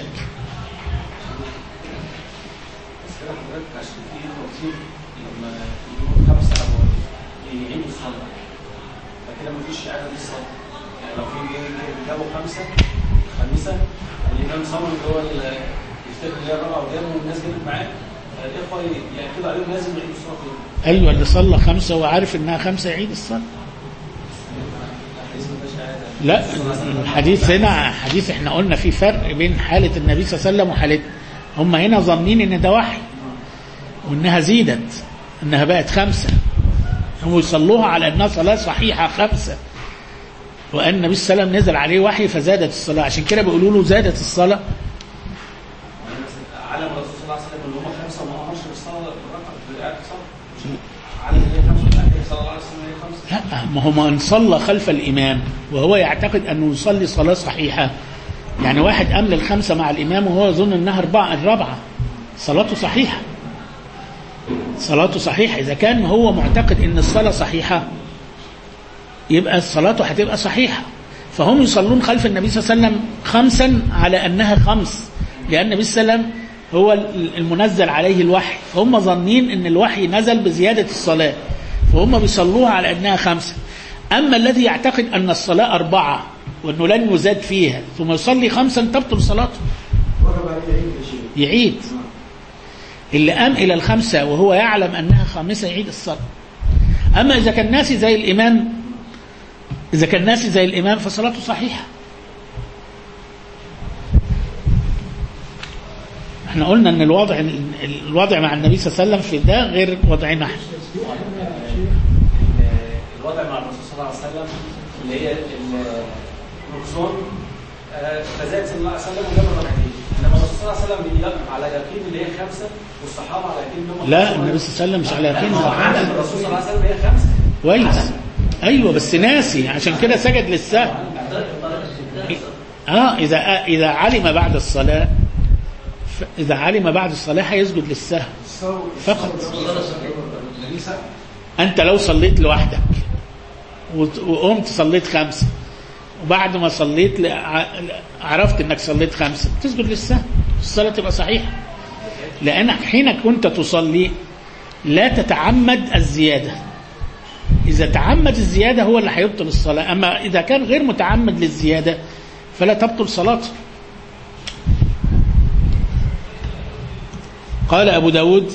الإمام صمم اللي هو يفتكر اللي هي الرابعة وجابه والناس جابت معاه، الإخوة يأكدوا عليهم لازم يعيدوا الصلاة. أيوة اللي صلى 5 وعارف إنها 5 يعيد الصلاة. لا الحديث هنا حديث احنا قلنا في فرق بين حالة النبي صلى الله عليه وسلم وحالته. هم هنا ظنين إن ده وحي وإنها زيدت إنها بقت 5، هم يصلوها على إنها صلاة صحيحة 5 وأن النبي صلى الله عليه وسلم نزل عليه وحي فزادت الصلاة، عشان كده بيقولوا له زادت الصلاة. علم الرسول صلى الله عليه وسلم ان هم 5 وما امرش بالصلاه بالركعه علم ان هي 5 صلى الله عليه وسلم هي 5. لا ما هو من صلى خلف الإمام وهو يعتقد أنه يصلي صلاة صحيحة، يعني واحد أمل 5 مع الإمام وهو يظن أنها 4 صلاته صحيحة، صلاته صحيحة. إذا كان هو معتقد أن الصلاة صحيحة يبقى صلاته هتبقى صحيحة. فهم يصلون خلف النبي صلى الله عليه وسلم 5 على أنها 5 لأن النبي صلى الله عليه وسلم هو المنزل عليه الوحي، فهم ظنين أن الوحي نزل بزيادة الصلاة فهم بيصلوها على أنها 5. أما الذي يعتقد أن الصلاة 4 وأنه لن يزاد فيها ثم يصلي 5 تبطل صلاته، يعيد. اللي قام إلى 5 وهو يعلم أنها 5 يعيد الصلاة. أما إذا كان ناسي زي الإمام فصلاته صحيحة. احنا قلنا ان الوضع مع النبي صلى الله عليه وسلم في ده غير وضعنا احنا. الوضع مع الرسول صلى الله عليه وسلم اللي هي النقصان فزاد صلى الله عليه وسلم وجاب ركعتين، انما الرسول صلى الله عليه وسلم بيقف على يقين اللي هي 5 والصحابه على يقين انهم لا النبي صلى الله عليه وسلم مش على يقين، الرسول صلى الله عليه وسلم هي 5 كويس. ايوه بس ناسي عشان كده سجد للسهو. اذا علم بعد الصلاه هيسجد للسهو فقط. انت لو صليت لوحدك وقمت صليت 5 وبعد ما صليت عرفت انك صليت 5 تسجد للسهو، الصلاه تبقى صحيحه، لانك حين كنت تصلي لا تتعمد الزياده. إذا تعمد الزيادة هو اللي هيبطل الصلاة، أما إذا كان غير متعمد للزيادة فلا تبطل صلاته. قال أبو داود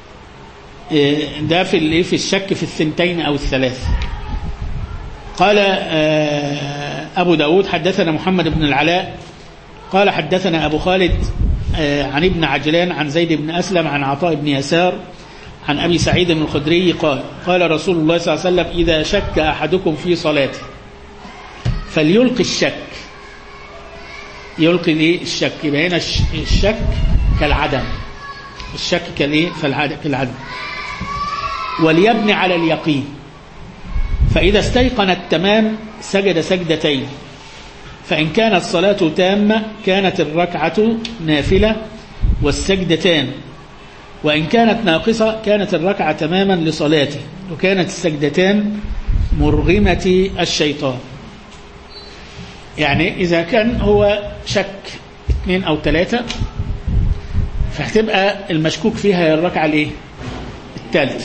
ده في الشك في 2 أو 3. قال أبو داود حدثنا محمد بن العلاء قال حدثنا أبو خالد عن ابن عجلان عن زيد بن أسلم عن عطاء بن يسار عن أبي سعيد الخدري قال رسول الله صلى الله عليه وسلم إذا شك أحدكم في صلاته فليلقي الشك. يلقي الشك، يبقى هنا الشك كالعدم، الشك كالعدم. وليبني على اليقين، فإذا استيقن التمام سجد سجدتين، فإن كانت الصلاة تامة كانت الركعة نافلة والسجدتان، وإن كانت ناقصة كانت الركعة تماما لصلاته، وكانت السجدتان مرغمة الشيطان. يعني إذا كان هو شك 2 أو 3 فهتبقى المشكوك فيها الركعة الايه؟ الثالثة.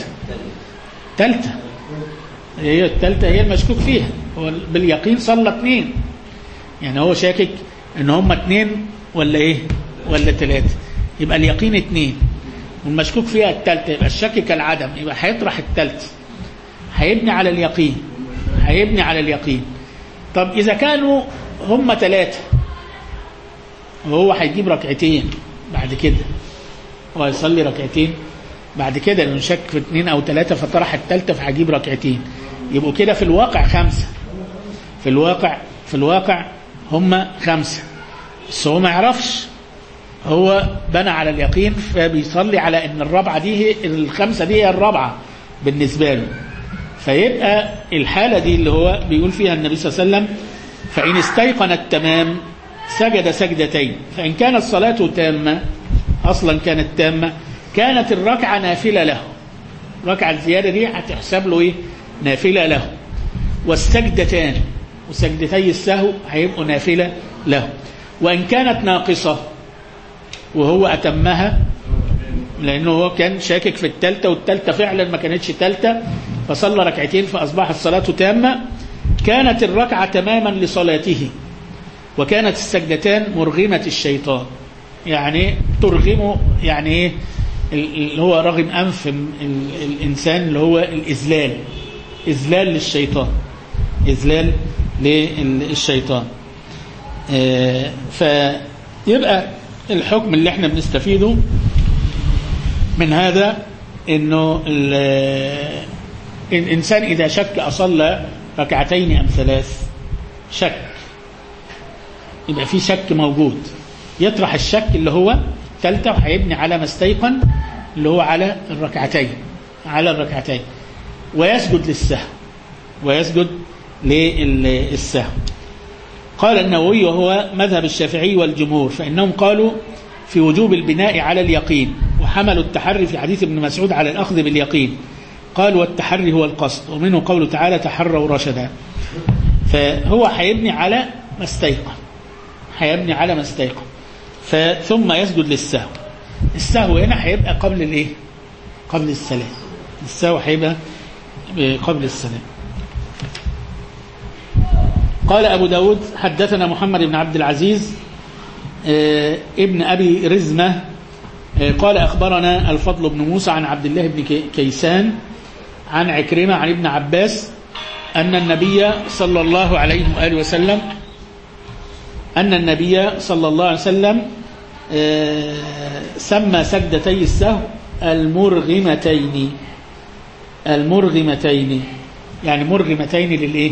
هي الثالثة هي المشكوك فيها. هو باليقين صلى 2، يعني هو شاكك ان هم 2 ولا ايه ولا 3، يبقى اليقين 2 والمشكوك فيها الثالثة، يبقى الشك كالعدم، يبقى هيطرح الثالثة، هيبني على اليقين. طب إذا كانوا هم 3 وهو هيجيب ركعتين بعد كده، هو هيصلي ركعتين بعد كده لأنه شك في 2 أو 3 فطرح الثالثة فهجيب ركعتين، يبقوا كده في الواقع 5. في الواقع هم 5، بس هو ما يعرفش، هو بنى على اليقين فبيصلي على ان الرابعة دي هي ال5 دي هي الرابعة بالنسبة له. فيبقى الحالة دي اللي هو بيقول فيها النبي صلى الله عليه وسلم فإن استيقن التمام سجد سجدتين، فإن كانت الصلاة تامة أصلا كانت تامة كانت الركعة نافلة له، الركعة الزيادة دي هتحسب له إيه؟ نافلة له، والسجدتان وسجدتي السهو هيبقوا نافلة له. وإن كانت ناقصة وهو أتمها لأنه هو كان شاكك في الثالثة والثالثة فعلا ما كانتش ثالثة فصلى ركعتين فأصبحت الصلاة تامة، كانت الركعة تماما لصلاته، وكانت السجدتان مرغمة الشيطان. يعني ترغمه يعني ايه؟ اللي هو رغم أنف الإنسان اللي هو إذلال للشيطان، إذلال للشيطان. فيبقى الحكم اللي احنا بنستفيده من هذا انه الانسان اذا شك اصلى ركعتين ام 3 شك، يبقى في شك موجود، يطرح الشك اللي هو الثالثة وهيبني على ما استيقن اللي هو على الركعتين ويسجد للسهو. قال النووي وهو مذهب الشافعي والجمهور، فإنهم قالوا في وجوب البناء على اليقين، وحملوا التحري في حديث ابن مسعود على الأخذ باليقين، قال والتحري هو القصد، ومنه قوله تعالى تحروا رشدا. فهو هيبني على ما استيقن، ثم يسجد للسهو. السهو هنا هيبقى قبل الايه؟ قبل السلام. السهو هيبقى قبل السلام. قال أبو داود حدثنا محمد بن عبد العزيز ابن أبي رزمة قال أخبرنا الفضل بن موسى عن عبد الله بن كيسان عن عكرمة عن ابن عباس أن النبي صلى الله عليه وآله وسلم سمى سجدتي السهو المرغمتين، يعني مرغمتين للإيه؟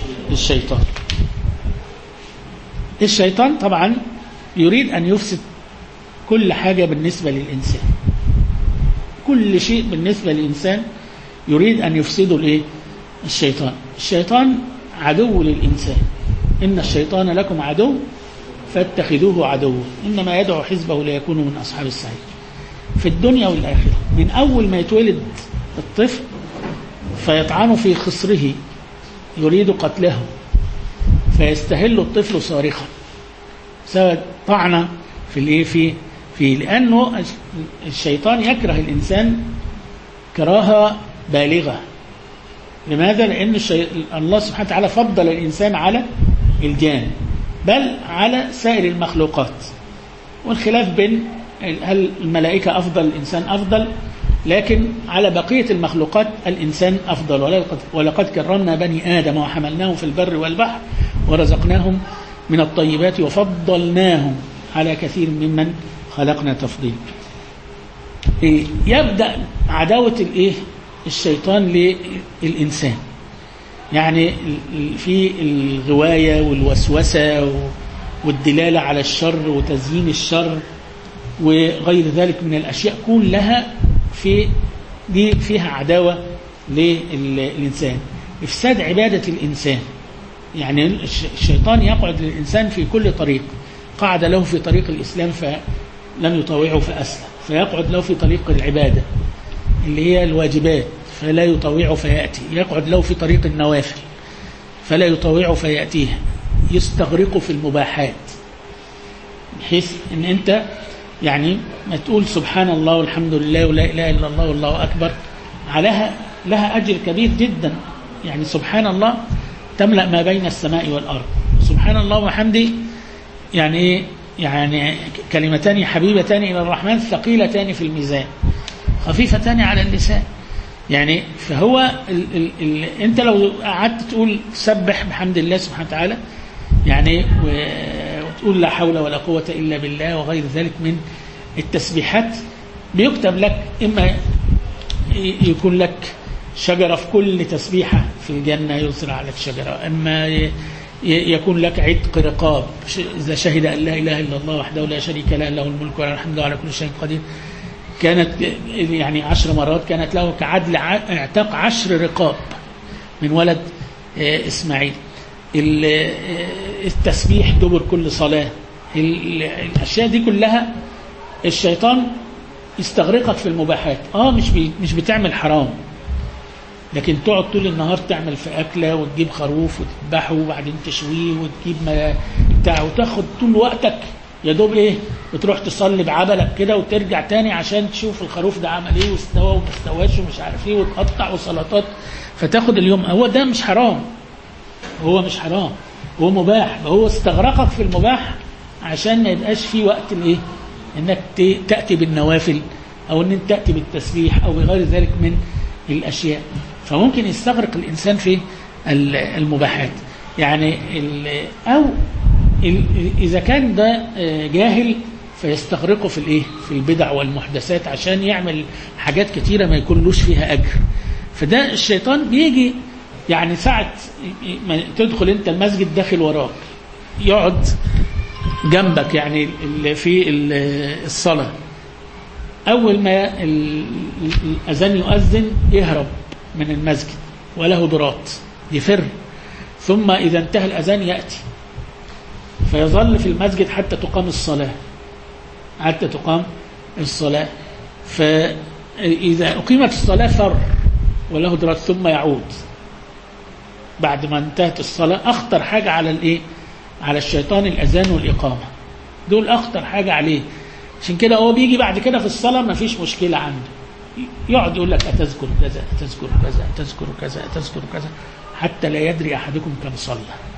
الشيطان طبعا يريد أن يفسد كل حاجة بالنسبة للإنسان، كل شيء بالنسبة للإنسان يريد أن يفسده الإيه؟ الشيطان عدو للإنسان، إن الشيطان لكم عدو فاتخذوه عدوا إنما يدعو حزبه ليكونوا من أصحاب السعير في الدنيا والآخرة. من أول ما يتولد الطفل فيطعن في خصره يريد قتله، فيستهل الطفل صارخا سوى طعنة في الايه في لأنه الشيطان يكره الإنسان كراهة بالغة. لماذا؟ لأن الله سبحانه وتعالى فضل الإنسان على الجان بل على سائر المخلوقات، والخلاف بين هل الملائكة أفضل الإنسان أفضل، لكن على بقية المخلوقات الإنسان أفضل. ولقد كرمنا بني آدم وحملناهم في البر والبحر ورزقناهم من الطيبات وفضلناهم على كثير ممن خلقنا تفضيل. يبدأ عداوة الشيطان للإنسان، يعني في الغواية والوسوسة والدلالة على الشر وتزيين الشر وغير ذلك من الأشياء كلها دي فيها عداوة للإنسان. إفساد عبادة الإنسان. يعني الشيطان يقعد للإنسان في كل طريق، قعد له في طريق الإسلام فلم يطوعه فأسلم، فيقعد له في طريق العبادة اللي هي الواجبات فلا يطوعه فيأتي، يقعد له في طريق النوافل فلا يطوعه فيأتيها، يستغرقه في المباحات، بحيث ان انت يعني ما تقول سبحان الله والحمد لله ولا اله الا الله والله اكبر لها اجر كبير جدا. يعني سبحان الله تملأ ما بين السماء والارض، سبحان الله وحمده يعني ايه؟ يعني كلمتان حبيبتان الى الرحمن ثقيلتان في الميزان خفيفتان على اللسان. يعني فهو انت لو قعدت تقول سبح بحمد الله سبحانه وتعالى يعني وتقول لا حول ولا قوة إلا بالله وغير ذلك من التسبيحات، بيكتب لك إما يكون لك شجرة في كل تسبيحة في الجنة يزرع لك شجرة، أما يكون لك عتق رقاب إذا شهد أن لا إله إلا الله وحده لا شريك له له الملك وله الحمد على كل شيء قدير، كانت يعني 10 مرات كانت له كعدل اعتاق 10 رقاب من ولد إسماعيل. التسبيح دبر كل صلاة، الأشياء دي كلها الشيطان يستغرقك في المباحات. مش بتعمل حرام، لكن تقعد طول النهار تعمل في أكلة وتجيب خروف وتذبحه وبعدين تشويه وتجيب بتاع وتاخد طول وقتك يا دوب ايه، وتروح تصلي بعبلك كده وترجع تاني عشان تشوف الخروف ده عمل ايه واستوى وما استواش ومش عارف ايه وتقطع وسلطات، فتاخد اليوم. هو ده مش حرام، هو مش حرام، هو مباح، هو استغرقك في المباح عشان ما يبقاش في وقت الايه انك تأتي بالنوافل او ان انت تأتي بالتسبيح او بغير ذلك من الاشياء. فممكن يستغرق الانسان في المباحات. يعني او إذا كان ده جاهل فيستغرقه في الإيه؟ في البدع والمحدثات عشان يعمل حاجات كتيرة ما يكونلوش فيها أجر. فده الشيطان بيجي يعني ساعة ما تدخل أنت المسجد داخل وراك، يقعد جنبك يعني في الصلاة، أول ما الأذان يؤذن يهرب من المسجد وله ضراط يفر، ثم إذا انتهى الأذان يأتي فيظل في المسجد حتى تقام الصلاة فإذا أقيمت الصلاة فر وله درات ثم يعود بعد ما انتهت الصلاة. أخطر حاجة على الشيطان الأذان والإقامة، دول أخطر حاجة عليه. عشان كده هو بيجي بعد كده في الصلاة ما فيش مشكلة عنده، يقعد يقول لك أتذكر كذا أتذكر كذا أتذكر كذا أتذكر كذا حتى لا يدري أحدكم كم صلى.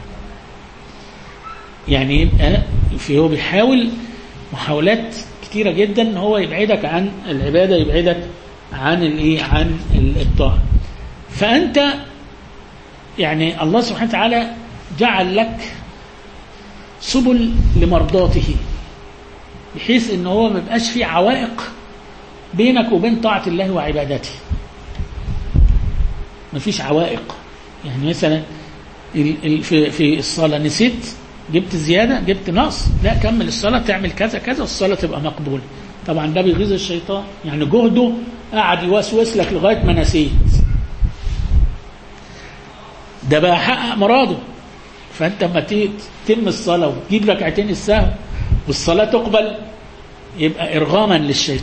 يعني يبقى هو بيحاول محاولات كتيرة جدا ان هو يبعدك عن العبادة، يبعدك عن الطاعة. فأنت يعني الله سبحانه وتعالى جعل لك سبل لمرضاته، بحيث ان هو ما يبقاش فيه عوائق بينك وبين طاعة الله وعبادته. ما فيش عوائق. يعني مثلا في الصلاة نسيت، جبت زيادة، جبت نقص، لا كمل الصلاة، تعمل كذا كذا والصلاة تبقى مقبولة. طبعا ده بيغيظ الشيطان، يعني جهده قاعد يوسوس لك لغاية ما نسيت، ده بقى حقق مراده. فأنت لما تتم الصلاة وتجيب ركعتين السهو والصلاة تقبل، يبقى إرغاما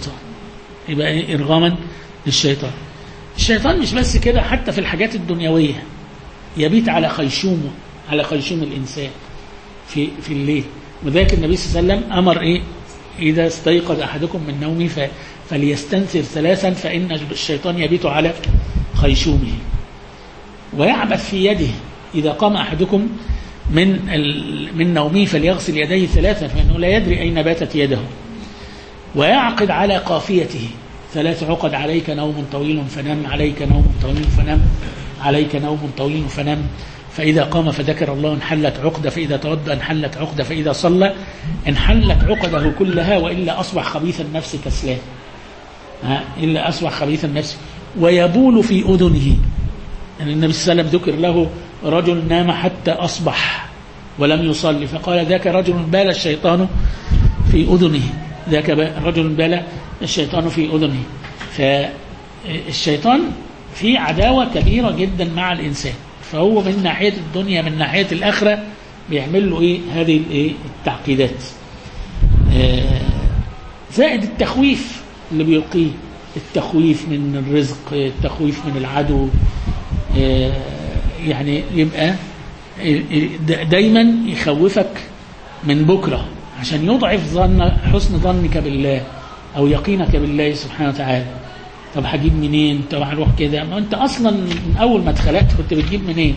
للشيطان. الشيطان مش بس كده، حتى في الحاجات الدنيوية يبيت على خيشوم الإنسان في الليل. وذلك النبي صلى الله عليه وسلم أمر إذا استيقظ أحدكم من نومه فليستنثر 3 فإن الشيطان يبيت على خيشومه. ويعبث في يده إذا قام أحدكم من نومه فليغسل يديه 3 فإنه لا يدري أين باتت يده. ويعقد على قافيته 3 عقد، عليك نوم طويل فنم، عليك نوم طويل فنم، عليك نوم طويل فنم. فإذا قام فذكر الله انحلت عقدة، فإذا توضأ انحلت عقدة، فإذا صلى انحلت عقده كلها، وإلا أصبح خبيث النفس كسلان. إلا أصبح خبيث النفس. ويبول في أذنه، يعني النبي صلى الله عليه وسلم ذكر له رجل نام حتى أصبح ولم يصلي، فقال ذاك رجل بال الشيطان في أذنه، ذاك رجل بال الشيطان في أذنه. فالشيطان في عداوة كبيرة جدا مع الإنسان، فهو من ناحية الدنيا من ناحية الآخرة بيعمل له إيه هذه الإيه التعقيدات. زائد التخويف اللي بيلقيه، التخويف من الرزق، التخويف من العدو، يعني يبقى دايما يخوفك من بكرة عشان يضعف حسن ظنك بالله أو يقينك بالله سبحانه وتعالى. طب هجيب منين؟ طب هروح كده؟ ما أنت أصلا من أول ما اتخلقت كنت بتجيب منين؟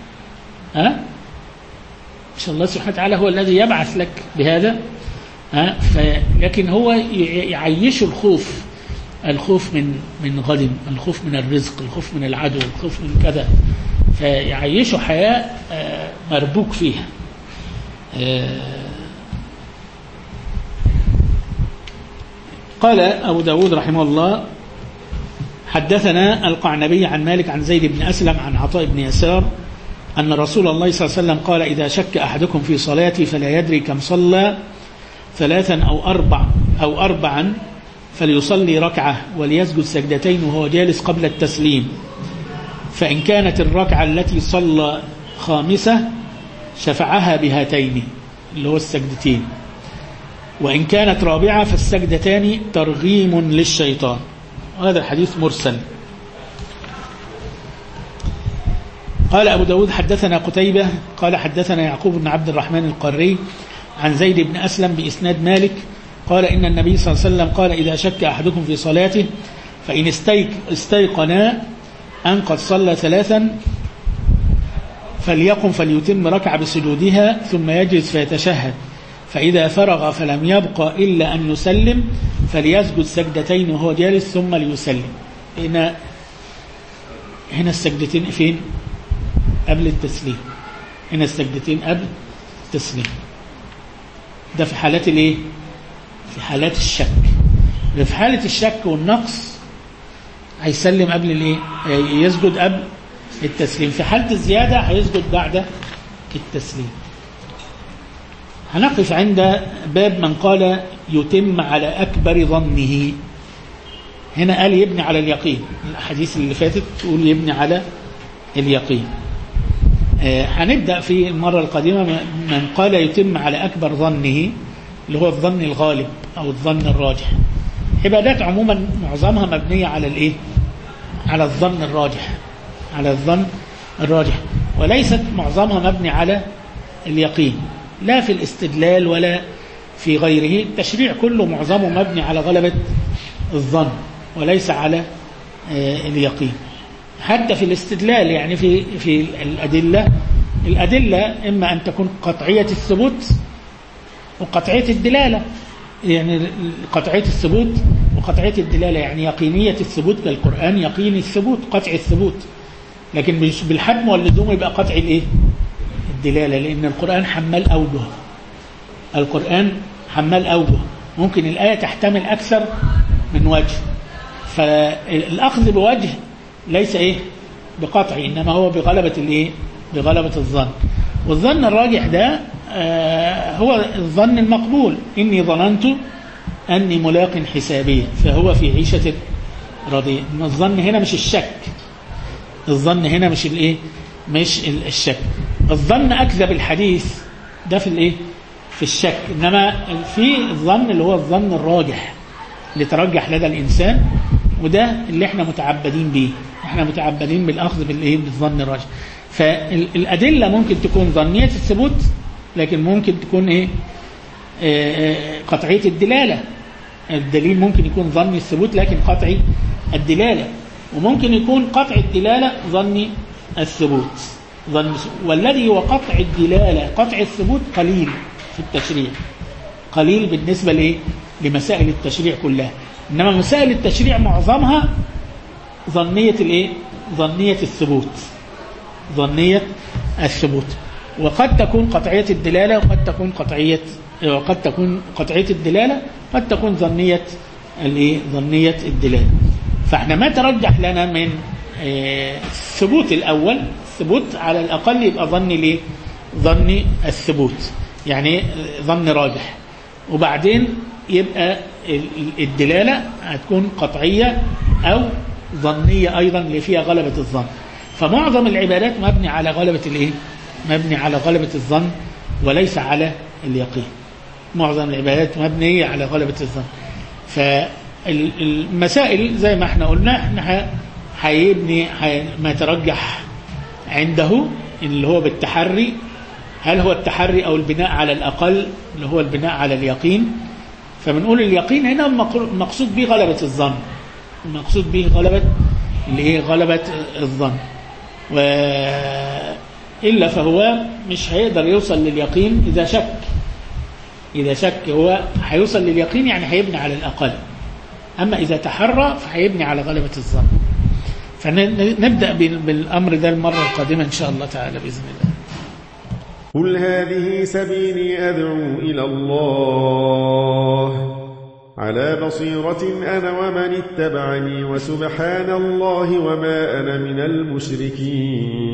مش الله سبحانه وتعالى هو الذي يبعث لك بهذا؟ لكن هو يعيش الخوف من غد، الخوف من الرزق، الخوف من العدو، الخوف من كذا، فيعيشه حياة مربوك فيها. قال أبو داود رحمه الله: حدثنا القعنبي عن مالك عن زيد بن أسلم عن عطاء بن يسار أن رسول الله صلى الله عليه وسلم قال: إذا شك أحدكم في صلاته فلا يدري كم صلى 3 أو 4 فليصلي ركعة وليسجد سجدتين وهو جالس قبل التسليم، فإن كانت الركعة التي صلى 5 شفعها بهاتين اللي هو السجدتين، وإن كانت 4 فالسجدتان ترغيم للشيطان. وهذا الحديث مرسل. قال أبو داود: حدثنا قتيبة قال حدثنا يعقوب بن عبد الرحمن القري عن زيد بن أسلم بإسناد مالك قال: إن النبي صلى الله عليه وسلم قال: إذا شك أحدكم في صلاته فإن استيقنا أن قد صلى 3 فليقم فليتم ركعة بسجودها ثم يجلس فيتشهد، فإذا فرغ فلم يبق إلا أن يسلم فليسجد سجدتين وهو جالس ثم ليسلم. هنا السجدتين فين؟ قبل التسليم. هنا السجدتين قبل التسليم. ده في حالات الايه؟ في حالات الشك. في حالة الشك والنقص هيسلم قبل الايه؟ يسجد قبل التسليم. في حالة الزيادة هيسجد بعد التسليم. هنقف عند باب من قال يتم على أكبر ظنه. هنا قال يبني على اليقين. الأحاديث اللي فاتت تقول يبني على اليقين. هنبدأ في المرة القادمة من قال يتم على أكبر ظنه اللي هو الظن الغالب أو الظن الراجح. عبادات عموما معظمها مبنية على الإيه؟ على الظن الراجح، على الظن الراجح، وليست معظمها مبني على اليقين، لا في الاستدلال ولا في غيره. التشريع كله معظمه مبني على غلبة الظن وليس على اليقين. حتى في الاستدلال يعني في الأدلة إما أن تكون قطعية الثبوت وقطعية الدلالة. يعني قطعية الثبوت وقطعية الدلالة يعني يقينية الثبوت كالقرآن يقيني الثبوت قطع الثبوت، لكن بالحجم واللزوم يبقى قطع الايه؟ الدلالة، لأن القرآن حمال أوجه. القرآن حمال أوجه، ممكن الآية تحتمل أكثر من وجه، فالأخذ بوجه ليس إيه؟ بقطع، إنما هو بغلبة الإيه؟ بغلبة الظن. والظن الراجح ده هو الظن المقبول. إني ظننت أني ملاق حسابي فهو في عيشة راضية. الظن هنا مش الشك، الظن هنا مش الإيه؟ مش الشك. الظن أكذب الحديث ده في الإيه؟ في الشك. إنما في الظن اللي هو الظن الراجح اللي ترجح لدى الإنسان، وده اللي احنا متعبدين به. احنا متعبدين بالأخذ بالإيه؟ بالظن الراجح. فالأدلة ممكن تكون ظنية الثبوت، لكن ممكن تكون إيه؟ قطعية الدلالة. الدليل ممكن يكون ظني الثبوت لكن قطعي الدلالة، وممكن يكون قطع الدلالة ظني الثبوت. والذي هو قطع الدلالة قطع الثبوت قليل في التشريع، قليل بالنسبة لإيه؟ لمسائل التشريع كلها. إنما مسائل التشريع معظمها ظنية الإيه؟ ظنية الثبوت، ظنية الثبوت. وقد تكون قطعية الدلالة وقد تكون قطعية الدلالة، قد تكون ظنية الإيه؟ ظنية الدلالة. فاحنا ما ترجح لنا من الثبوت الأول، الثبوت على الأقل يبقى ظني ليه؟ ظني الثبوت يعني ظن راجح، وبعدين يبقى الدلالة هتكون قطعية أو ظنية أيضا اللي فيها غلبة الظن. فمعظم العبادات مبني على غلبة الايه؟ مبني على غلبة الظن وليس على اليقين. معظم العبادات مبنية على غلبة الظن. فالمسائل زي ما احنا قلنا احنا هيبني ما يترجح عنده اللي هو بالتحري، هل هو التحري أو البناء على الأقل اللي هو البناء على اليقين. فبنقول اليقين هنا مقصود به غلبة الظن، المقصود به غلبة غلبة الظن، وإلا فهو مش هيقدر يوصل لليقين إذا شك. إذا شك هو هيوصل لليقين يعني هيبني على الأقل، أما إذا تحرى فهيبني على غلبة الظن. فنبدأ بالأمر ده المرة القادمة إن شاء الله تعالى بإذن الله. قل هذه سبيلي أدعو إلى الله على بصيرة أنا ومن اتبعني وسبحان الله وما أنا من المشركين.